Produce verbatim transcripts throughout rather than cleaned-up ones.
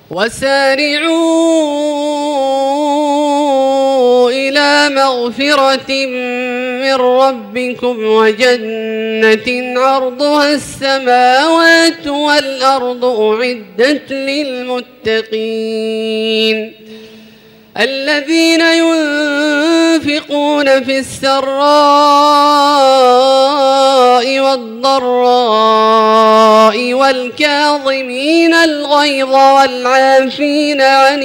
وسارعوا إلى مغفرة من ربكم وجنة عرضها السماوات والأرض أعدت للمتقين الذين ينفقون في السراء والضراء والكاظمين الغيظ والعافين عن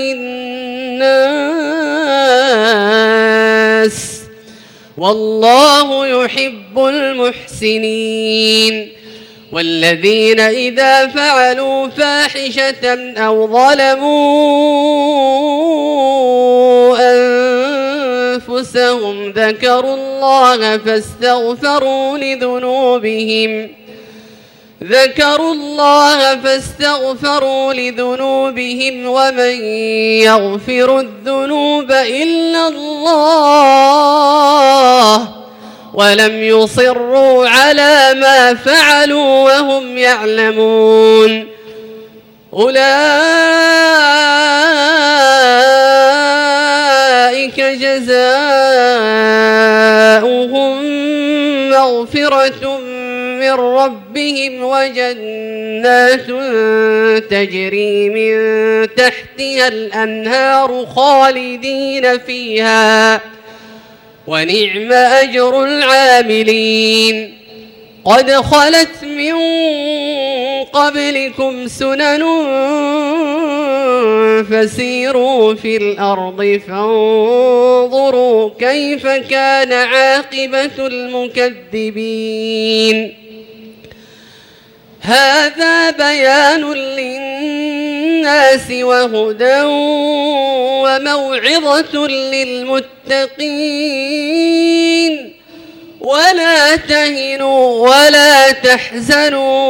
الناس والله يحب المحسنين والذين إذا فعلوا فاحشة أو ظلموا أنفسهم ذكروا الله فاستغفروا لذنوبهم ذكروا الله فاستغفروا لذنوبهم ومن يغفر الذنوب إلا الله ولم يصروا على ما فعلوا وهم يعلمون أولئك جزاؤهم مغفرة من ربهم وجنات تجري من تحتها الأنهار خالدين فيها ونعم أجر العاملين قد خلت من قبلكم سنن فسيروا في الأرض فانظروا كيف كان عاقبة المكذبين هذا بيان للناس وهدى وموعظة للمتقين ولا تهنوا ولا تحزنوا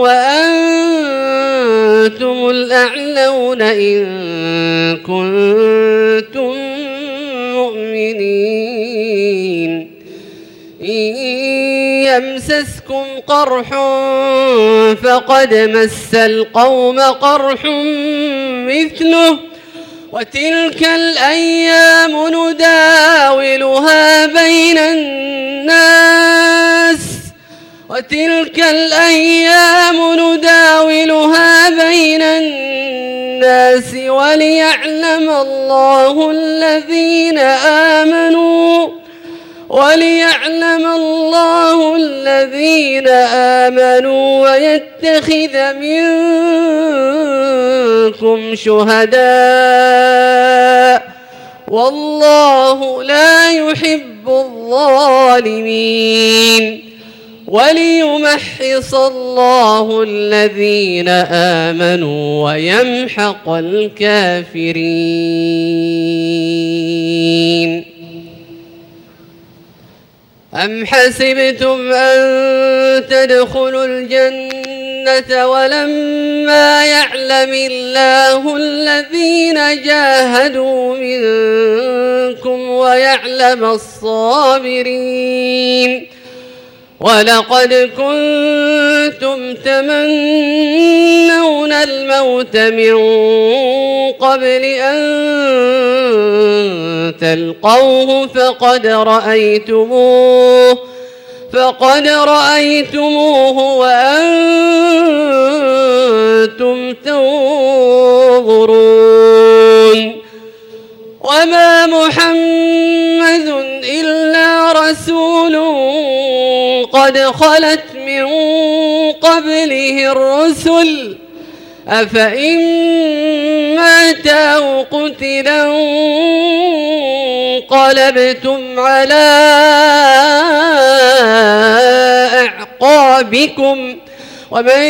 وأنتم الأعلون إن كنتم مؤمنين إن يمسسكم قرح فقد مس القوم قرح مثله وتلك الأيام نداولها بين الناس وتلك الأيام نداولها بين الناس وليعلم الله الذين آمنوا وليعلم الله الذين آمنوا ويتخذ منكم شهداء والله لا يحب الظالمين وليمحص الله الذين آمنوا ويمحق الكافرين أم حسبتم أن تدخلوا الجنة ولما يعلم الله الذين جاهدوا منكم ويعلم الصابرين ولقد كنتم تمنون الموت من قبل أن تلقوه فقد رأيتموه فقد رأيتموه وأنتم تنظرون وما محمد إلا رسول قد خلت من قبله الرسل أفإن مات أو قتلا انقلبتم على أعقابكم ومن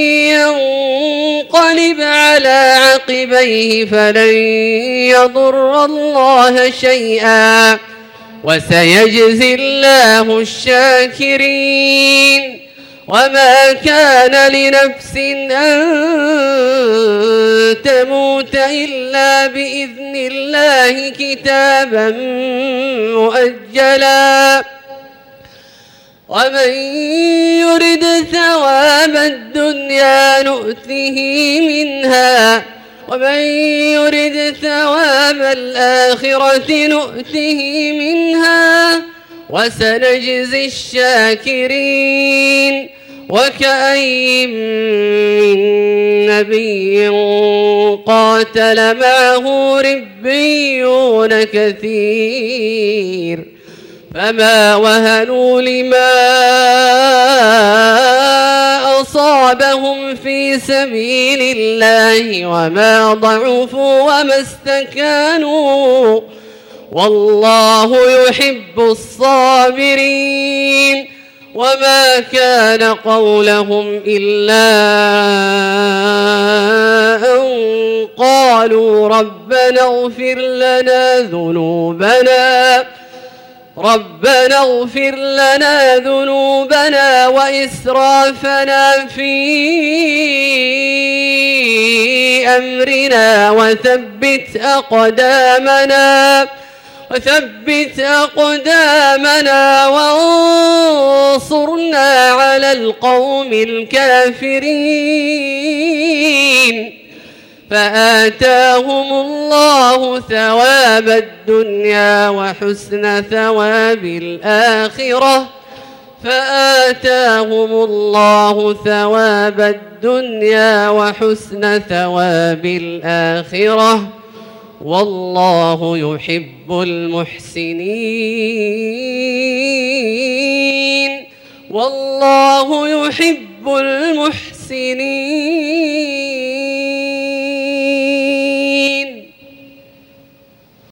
ينقلب على عقبيه فلن يضر الله شيئا وسيجزي الله الشاكرين وما كان لنفس أن تموت إلا بإذن الله كتابا مؤجلا ومن يرد ثواب الدنيا نؤته منها ومن يرد ثواب الآخرة نؤته منها وسنجزي الشاكرين. وكأي من نبي قاتل معه ربيون كثير فما وهنوا لما أصابهم في سبيل الله وما ضعفوا وما استكانوا والله يحب الصابرين. وما كان قولهم إلا أن قالوا ربنا اغفر لنا ذنوبنا ربنا اغفر لنا ذنوبنا وإسرافنا في أمرنا وثبت أقدامنا وثبت أقدامنا وانصرنا على القوم الكافرين. فآتاهم الله ثواب الدنيا وحسن ثواب الآخرة فآتاهم الله ثواب الدنيا وحسن ثواب الآخرة والله يحب المحسنين والله يحب المحسنين.